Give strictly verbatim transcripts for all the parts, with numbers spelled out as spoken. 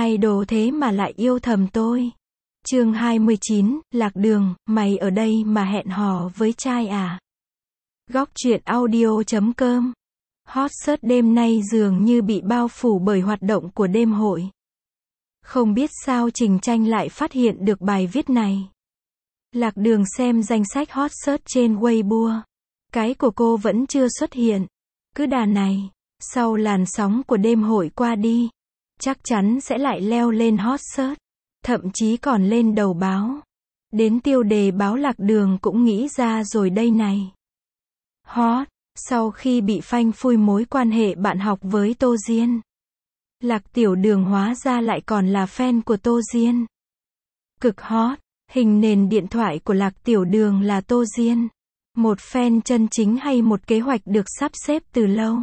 idol thế mà lại yêu thầm tôi. Chương hai mươi chín, Lạc Đường, mày ở đây mà hẹn hò với trai à? Góc truyện audio chấm com. Hot search đêm nay dường như bị bao phủ bởi hoạt động của đêm hội. Không biết sao Trình Tranh lại phát hiện được bài viết này. Lạc Đường xem danh sách hot search trên Weibo. Cái của cô vẫn chưa xuất hiện. Cứ đà này, sau làn sóng của đêm hội qua đi, chắc chắn sẽ lại leo lên hot search, thậm chí còn lên đầu báo. Đến tiêu đề báo Lạc Đường cũng nghĩ ra rồi đây này. Hot, sau khi bị phanh phui mối quan hệ bạn học với Tô Diên. Lạc Tiểu Đường hóa ra lại còn là fan của Tô Diên. Cực hot, hình nền điện thoại của Lạc Tiểu Đường là Tô Diên. Một fan chân chính hay một kế hoạch được sắp xếp từ lâu?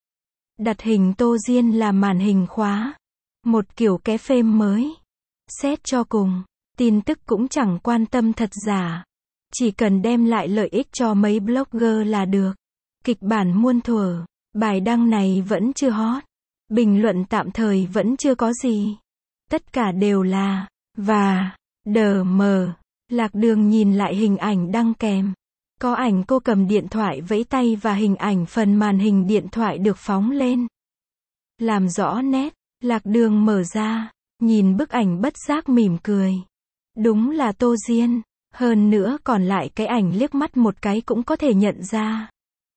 Đặt hình Tô Diên là màn hình khóa. Một kiểu ké phêm mới. Xét cho cùng, tin tức cũng chẳng quan tâm thật giả. Chỉ cần đem lại lợi ích cho mấy blogger là được. Kịch bản muôn thuở, bài đăng này vẫn chưa hot. Bình luận tạm thời vẫn chưa có gì. Tất cả đều là, và, đờ mờ. Lạc Đường nhìn lại hình ảnh đăng kèm. Có ảnh cô cầm điện thoại vẫy tay và hình ảnh phần màn hình điện thoại được phóng lên. Làm rõ nét, Lạc Đường mở ra, nhìn bức ảnh bất giác mỉm cười. Đúng là Tô Diên, hơn nữa còn lại cái ảnh liếc mắt một cái cũng có thể nhận ra.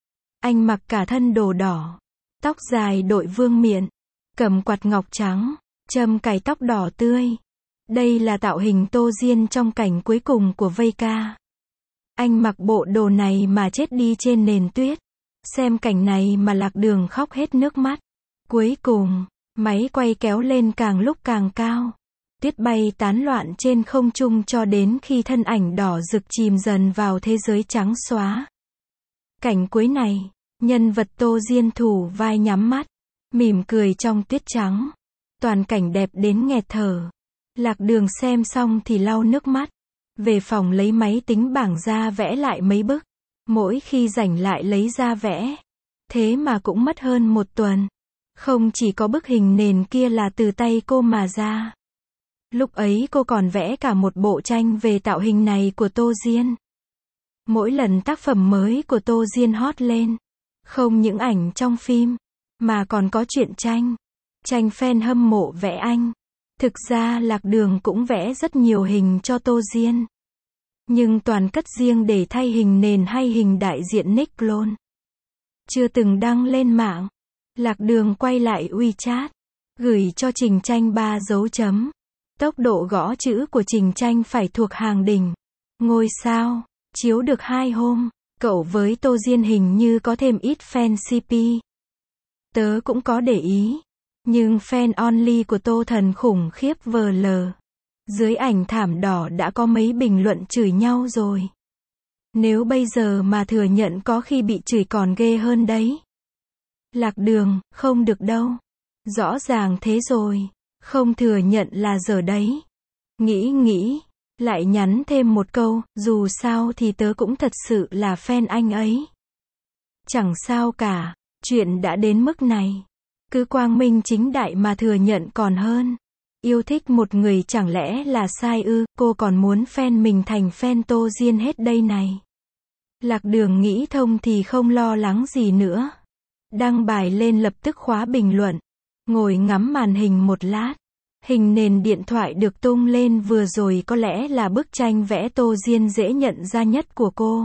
Anh mặc cả thân đồ đỏ, tóc dài đội vương miện, cầm quạt ngọc trắng, châm cài tóc đỏ tươi. Đây là tạo hình Tô Diên trong cảnh cuối cùng của vây ca. Anh mặc bộ đồ này mà chết đi trên nền tuyết. Xem cảnh này mà Lạc Đường khóc hết nước mắt. Cuối cùng, máy quay kéo lên càng lúc càng cao. Tuyết bay tán loạn trên không trung cho đến khi thân ảnh đỏ rực chìm dần vào thế giới trắng xóa. Cảnh cuối này, nhân vật Tô Diên thủ vai nhắm mắt, mỉm cười trong tuyết trắng. Toàn cảnh đẹp đến nghẹt thở. Lạc Đường xem xong thì lau nước mắt. Về phòng lấy máy tính bảng ra vẽ lại mấy bức. Mỗi khi rảnh lại lấy ra vẽ. Thế mà cũng mất hơn một tuần. Không chỉ có bức hình nền kia là từ tay cô mà ra. Lúc ấy cô còn vẽ cả một bộ tranh về tạo hình này của Tô Diên. Mỗi lần tác phẩm mới của Tô Diên hot lên, không những ảnh trong phim, mà còn có truyện tranh. Tranh fan hâm mộ vẽ anh. Thực ra Lạc Đường cũng vẽ rất nhiều hình cho Tô Diên. Nhưng toàn cất riêng để thay hình nền hay hình đại diện nick clone. Chưa từng đăng lên mạng. Lạc Đường quay lại WeChat. Gửi cho Trình Tranh ba dấu chấm. Tốc độ gõ chữ của Trình Tranh phải thuộc hàng đỉnh. Ngôi sao. Chiếu được hai hôm. Cậu với Tô Diên hình như có thêm ít fan xê pê. Tớ cũng có để ý. Nhưng fan only của Tô Thần khủng khiếp vờ lờ. Dưới ảnh thảm đỏ đã có mấy bình luận chửi nhau rồi. Nếu bây giờ mà thừa nhận có khi bị chửi còn ghê hơn đấy. Lạc Đường, không được đâu. Rõ ràng thế rồi. Không thừa nhận là dở đấy. Nghĩ nghĩ, lại nhắn thêm một câu, dù sao thì tớ cũng thật sự là fan anh ấy. Chẳng sao cả, chuyện đã đến mức này. Cứ quang minh chính đại mà thừa nhận còn hơn. Yêu thích một người chẳng lẽ là sai ư, cô còn muốn fan mình thành fan Tô Diên hết đây này. Lạc Đường nghĩ thông thì không lo lắng gì nữa. Đăng bài lên lập tức khóa bình luận. Ngồi ngắm màn hình một lát. Hình nền điện thoại được tung lên vừa rồi có lẽ là bức tranh vẽ Tô Diên dễ nhận ra nhất của cô.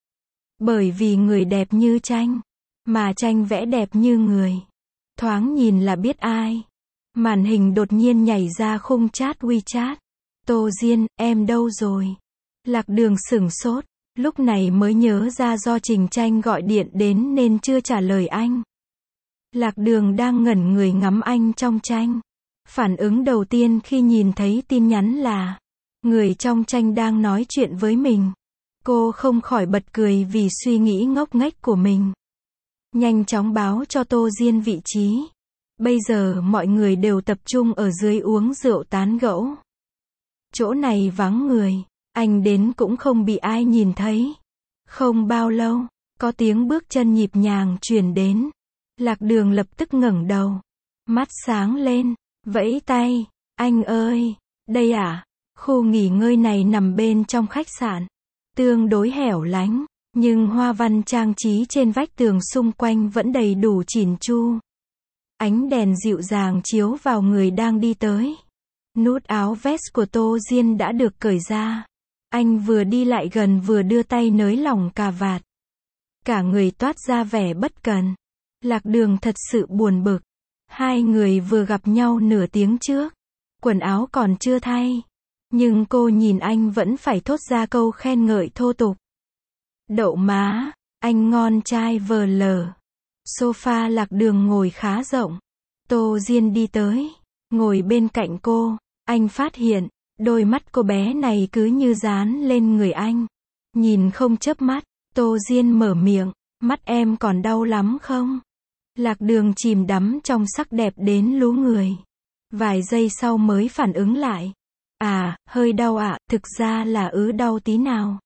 Bởi vì người đẹp như tranh, mà tranh vẽ đẹp như người. Thoáng nhìn là biết ai. Màn hình đột nhiên nhảy ra khung chat WeChat. Tô Diên, em đâu rồi? Lạc Đường sửng sốt. Lúc này mới nhớ ra do Trình Tranh gọi điện đến nên chưa trả lời anh. Lạc Đường đang ngẩn người ngắm anh trong tranh. Phản ứng đầu tiên khi nhìn thấy tin nhắn là người trong tranh đang nói chuyện với mình. Cô không khỏi bật cười vì suy nghĩ ngốc nghếch của mình. Nhanh chóng báo cho Tô Diên vị trí. Bây giờ mọi người đều tập trung ở dưới uống rượu tán gẫu. Chỗ này vắng người, anh đến cũng không bị ai nhìn thấy. Không bao lâu, có tiếng bước chân nhịp nhàng truyền đến. Lạc Đường lập tức ngẩng đầu, mắt sáng lên, vẫy tay, Anh ơi, đây à? Khu nghỉ ngơi này nằm bên trong khách sạn. Tương đối hẻo lánh, nhưng hoa văn trang trí trên vách tường xung quanh vẫn đầy đủ chỉn chu. Ánh đèn dịu dàng chiếu vào người đang đi tới. Nút áo vest của Tô Diên đã được cởi ra. Anh vừa đi lại gần vừa đưa tay nới lỏng cà vạt. Cả người toát ra vẻ bất cần. Lạc Đường thật sự buồn bực. Hai người vừa gặp nhau nửa tiếng trước. Quần áo còn chưa thay. Nhưng cô nhìn anh vẫn phải thốt ra câu khen ngợi thô tục. Đậu má, anh ngon trai vờ lờ. Sofa Lạc Đường ngồi khá rộng. Tô Diên đi tới, ngồi bên cạnh cô. Anh phát hiện, đôi mắt cô bé này cứ như dán lên người anh. Nhìn không chớp mắt, Tô Diên mở miệng, mắt em còn đau lắm không? Lạc Đường chìm đắm trong sắc đẹp đến lú người. Vài giây sau mới phản ứng lại. À, hơi đau ạ, à, thực ra là ứ đau tí nào.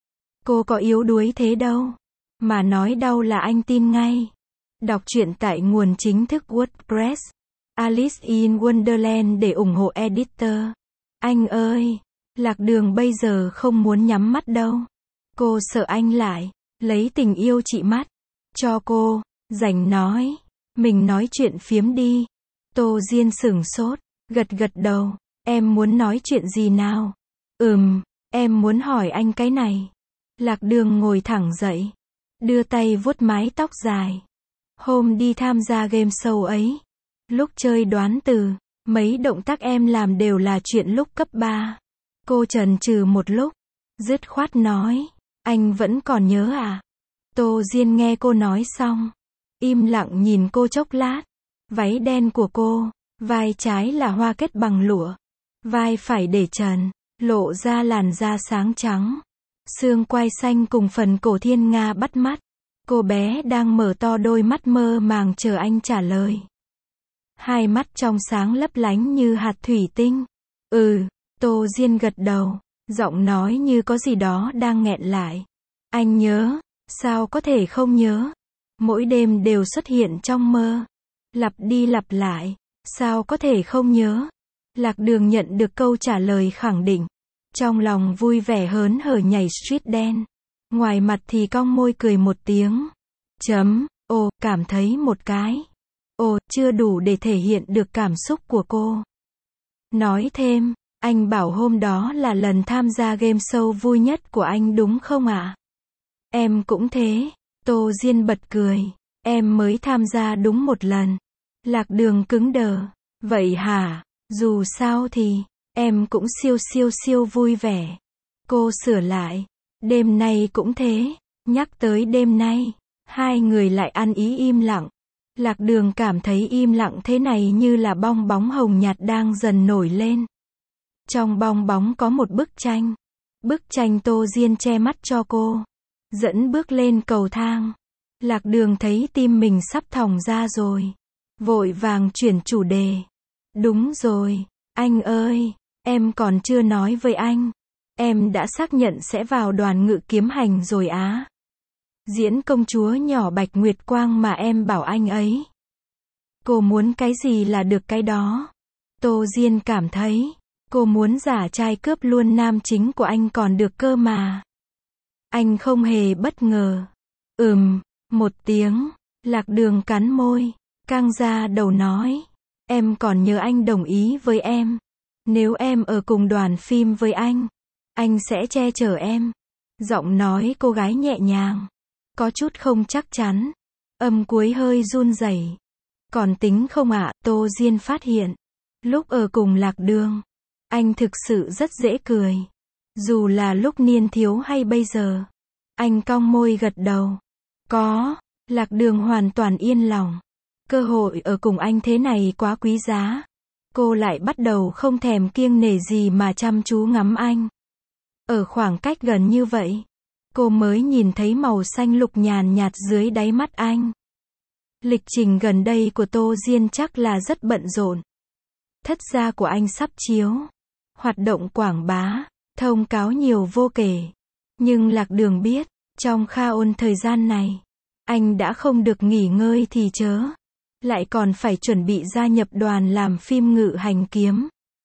Cô có yếu đuối thế đâu. Mà nói đau là anh tin ngay. Đọc truyện tại nguồn chính thức WordPress. Alice in Wonderland để ủng hộ editor. Anh ơi, Lạc Đường bây giờ không muốn nhắm mắt đâu. Cô sợ anh lại lấy tình yêu trị mắt cho cô. Rảnh nói, mình nói chuyện phiếm đi. Tô Diên sửng sốt, gật gật đầu. Em muốn nói chuyện gì nào? Ừm, em muốn hỏi anh cái này. Lạc Đường ngồi thẳng dậy, đưa tay vuốt mái tóc dài. Hôm đi tham gia game show ấy, lúc chơi đoán từ, mấy động tác em làm đều là chuyện lúc cấp ba. Cô chần chừ một lúc, dứt khoát nói, anh vẫn còn nhớ à? Tô Diên nghe cô nói xong, im lặng nhìn cô chốc lát. Váy đen của cô, vai trái là hoa kết bằng lụa, vai phải để trần, lộ ra làn da sáng trắng. Xương quai xanh cùng phần cổ thiên nga bắt mắt. Cô bé đang mở to đôi mắt mơ màng chờ anh trả lời. Hai mắt trong sáng lấp lánh như hạt thủy tinh. Ừ, Tô Diên gật đầu, giọng nói như có gì đó đang nghẹn lại. Anh nhớ, sao có thể không nhớ? Mỗi đêm đều xuất hiện trong mơ. Lặp đi lặp lại, sao có thể không nhớ? Lạc Đường nhận được câu trả lời khẳng định. Trong lòng vui vẻ hớn hở nhảy street dance. Ngoài mặt thì cong môi cười một tiếng. Chấm, ồ, cảm thấy một cái. Ồ, chưa đủ để thể hiện được cảm xúc của cô. Nói thêm, anh bảo hôm đó là lần tham gia game show vui nhất của anh đúng không ạ? À? Em cũng thế. Tô Diên bật cười. Em mới tham gia đúng một lần. Lạc Đường cứng đờ. Vậy hả? Dù sao thì, em cũng siêu siêu siêu vui vẻ. Cô sửa lại. Đêm nay cũng thế. Nhắc tới đêm nay, hai người lại ăn ý im lặng. Lạc Đường cảm thấy im lặng thế này như là bong bóng hồng nhạt đang dần nổi lên. Trong bong bóng có một bức tranh. Bức tranh Tô Diên che mắt cho cô. Dẫn bước lên cầu thang. Lạc Đường thấy tim mình sắp thòng ra rồi. Vội vàng chuyển chủ đề. Đúng rồi, anh ơi, em còn chưa nói với anh. Em đã xác nhận sẽ vào đoàn ngự kiếm hành rồi á. Diễn công chúa nhỏ Bạch Nguyệt Quang mà em bảo anh ấy. Cô muốn cái gì là được cái đó. Tô Diên cảm thấy, cô muốn giả trai cướp luôn nam chính của anh còn được cơ mà. Anh không hề bất ngờ. Ừm, một tiếng, Lạc Đường cắn môi, căng ra đầu nói. Em còn nhớ anh đồng ý với em. Nếu em ở cùng đoàn phim với anh, anh sẽ che chở em. Giọng nói cô gái nhẹ nhàng, có chút không chắc chắn. Âm cuối hơi run rẩy. Còn tính không ạ? À? Tô Diên phát hiện, lúc ở cùng Lạc Đường, anh thực sự rất dễ cười. Dù là lúc niên thiếu hay bây giờ. Anh cong môi gật đầu. Có. Lạc Đường hoàn toàn yên lòng. Cơ hội ở cùng anh thế này quá quý giá. Cô lại bắt đầu không thèm kiêng nể gì mà chăm chú ngắm anh. Ở khoảng cách gần như vậy, cô mới nhìn thấy màu xanh lục nhàn nhạt dưới đáy mắt anh. Lịch trình gần đây của Tô Diên chắc là rất bận rộn. Thất gia của anh sắp chiếu. Hoạt động quảng bá, thông cáo nhiều vô kể. Nhưng Lạc Đường biết, trong kha ôn thời gian này, anh đã không được nghỉ ngơi thì chớ. Lại còn phải chuẩn bị gia nhập đoàn làm phim Ngự Hành Kiếm.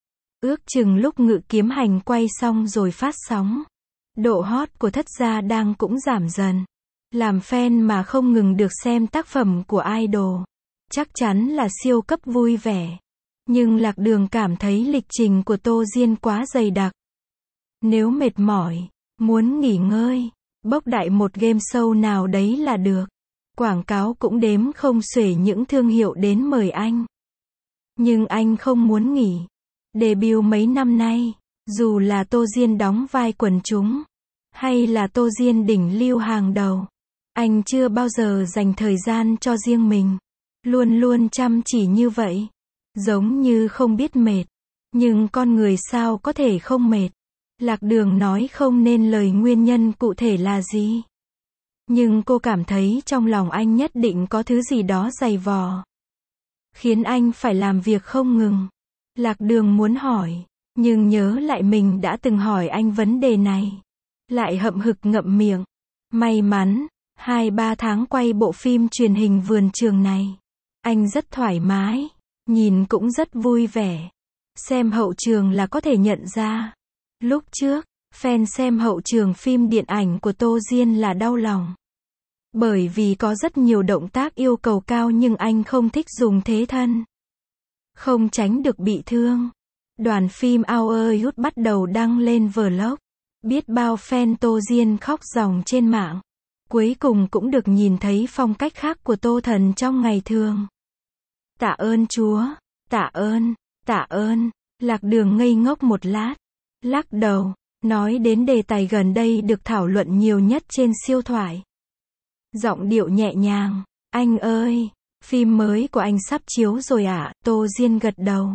Ước chừng lúc Ngự Kiếm Hành quay xong rồi phát sóng, độ hot của Thất Gia đang cũng giảm dần. Làm fan mà không ngừng được xem tác phẩm của idol, chắc chắn là siêu cấp vui vẻ. Nhưng Lạc Đường cảm thấy lịch trình của Tô Diên quá dày đặc. Nếu mệt mỏi, muốn nghỉ ngơi, bốc đại một game show nào đấy là được. Quảng cáo cũng đếm không xuể những thương hiệu đến mời anh. Nhưng anh không muốn nghỉ. Debut mấy năm nay, dù là Tô Diên đóng vai quần chúng, hay là Tô Diên đỉnh lưu hàng đầu, anh chưa bao giờ dành thời gian cho riêng mình. Luôn luôn chăm chỉ như vậy. Giống như không biết mệt. Nhưng con người sao có thể không mệt. Lạc Đường nói không nên lời nguyên nhân cụ thể là gì. Nhưng cô cảm thấy trong lòng anh nhất định có thứ gì đó dày vò, khiến anh phải làm việc không ngừng. Lạc Đường muốn hỏi, nhưng nhớ lại mình đã từng hỏi anh vấn đề này. Lại hậm hực ngậm miệng. May mắn, hai ba tháng quay bộ phim truyền hình Vườn Trường này, anh rất thoải mái, nhìn cũng rất vui vẻ. Xem hậu trường là có thể nhận ra. Lúc trước, fan xem hậu trường phim điện ảnh của Tô Diên là đau lòng. Bởi vì có rất nhiều động tác yêu cầu cao nhưng anh không thích dùng thế thân. Không tránh được bị thương. Đoàn phim Our Youth bắt đầu đăng lên vlog. Biết bao fan Tô Diên khóc ròng trên mạng. Cuối cùng cũng được nhìn thấy phong cách khác của Tô Thần trong ngày thường. Tạ ơn Chúa, tạ ơn, tạ ơn. Lạc Đường ngây ngốc một lát, lắc đầu, nói đến đề tài gần đây được thảo luận nhiều nhất trên siêu thoại. Giọng điệu nhẹ nhàng, anh ơi, phim mới của anh sắp chiếu rồi ạ. À? Tô Diên gật đầu.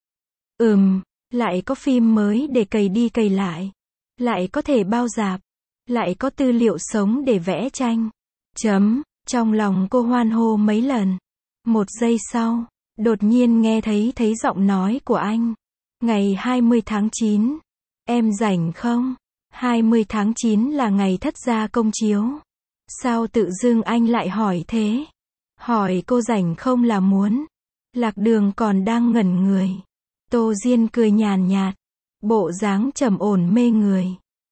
Ừm, lại có phim mới để cày đi cày lại. Lại có thể bao rạp. Lại có tư liệu sống để vẽ tranh. Chấm, trong lòng cô hoan hô mấy lần. Một giây sau, đột nhiên nghe thấy thấy giọng nói của anh. Ngày hai mươi tháng chín, em rảnh không? hai mươi tháng chín là ngày Thất Gia công chiếu. Sao tự dưng anh lại hỏi thế? Hỏi cô rảnh không là muốn. Lạc Đường còn đang ngẩn người. Tô Diên cười nhàn nhạt, bộ dáng trầm ổn mê người.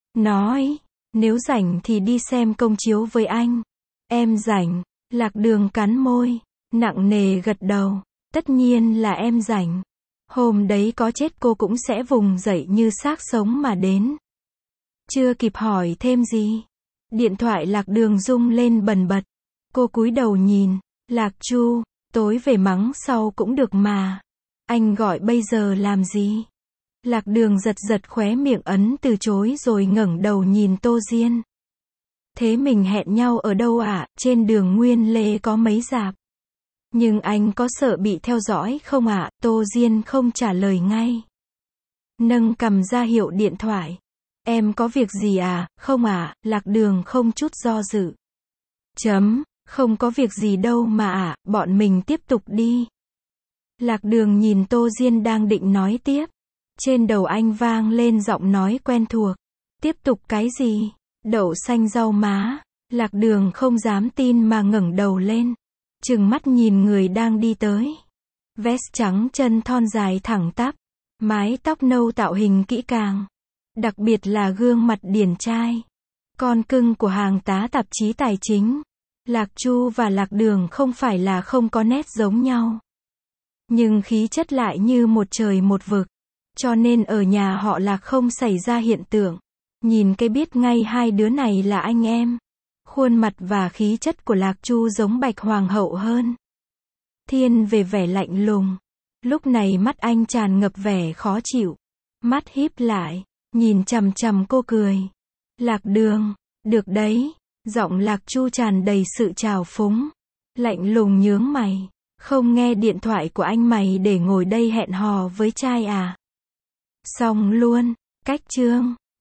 Nói, nếu rảnh thì đi xem công chiếu với anh. Em rảnh. Lạc Đường cắn môi, nặng nề gật đầu. Tất nhiên là em rảnh. Hôm đấy có chết cô cũng sẽ vùng dậy như xác sống mà đến. Chưa kịp hỏi thêm gì, điện thoại Lạc Đường rung lên bần bật. Cô cúi đầu nhìn. Lạc Chu, tối về mắng sau cũng được mà. Anh gọi bây giờ làm gì? Lạc Đường giật giật khóe miệng ấn từ chối rồi ngẩng đầu nhìn Tô Diên. Thế mình hẹn nhau ở đâu ạ? À? Trên đường Nguyên Lê có mấy rạp. Nhưng anh có sợ bị theo dõi không ạ? À? Tô Diên không trả lời ngay. Nâng cầm ra hiệu điện thoại. Em có việc gì à? Không ạ. À? Lạc Đường không chút do dự. Chấm, không có việc gì đâu mà ạ, à, bọn mình tiếp tục đi. Lạc Đường nhìn Tô Diên đang định nói tiếp. Trên đầu anh vang lên giọng nói quen thuộc. Tiếp tục cái gì? Đậu xanh rau má. Lạc Đường không dám tin mà ngẩng đầu lên. Trừng mắt nhìn người đang đi tới. Vest trắng chân thon dài thẳng tắp. Mái tóc nâu tạo hình kỹ càng. Đặc biệt là gương mặt điển trai. Con cưng của hàng tá tạp chí tài chính. Lạc Chu và Lạc Đường không phải là không có nét giống nhau. Nhưng khí chất lại như một trời một vực. Cho nên ở nhà họ Lạc không xảy ra hiện tượng. Nhìn cái biết ngay hai đứa này là anh em. Khuôn mặt và khí chất của Lạc Chu giống Bạch Hoàng hậu hơn. Thiên về vẻ lạnh lùng. Lúc này mắt anh tràn ngập vẻ khó chịu. Mắt híp lại, nhìn chằm chằm cô cười. Lạc Đường, được đấy. Giọng Lạc Chu tràn đầy sự trào phúng. Lạnh lùng nhướng mày. Không nghe điện thoại của anh mày để ngồi đây hẹn hò với trai à? Xong luôn, cách chương.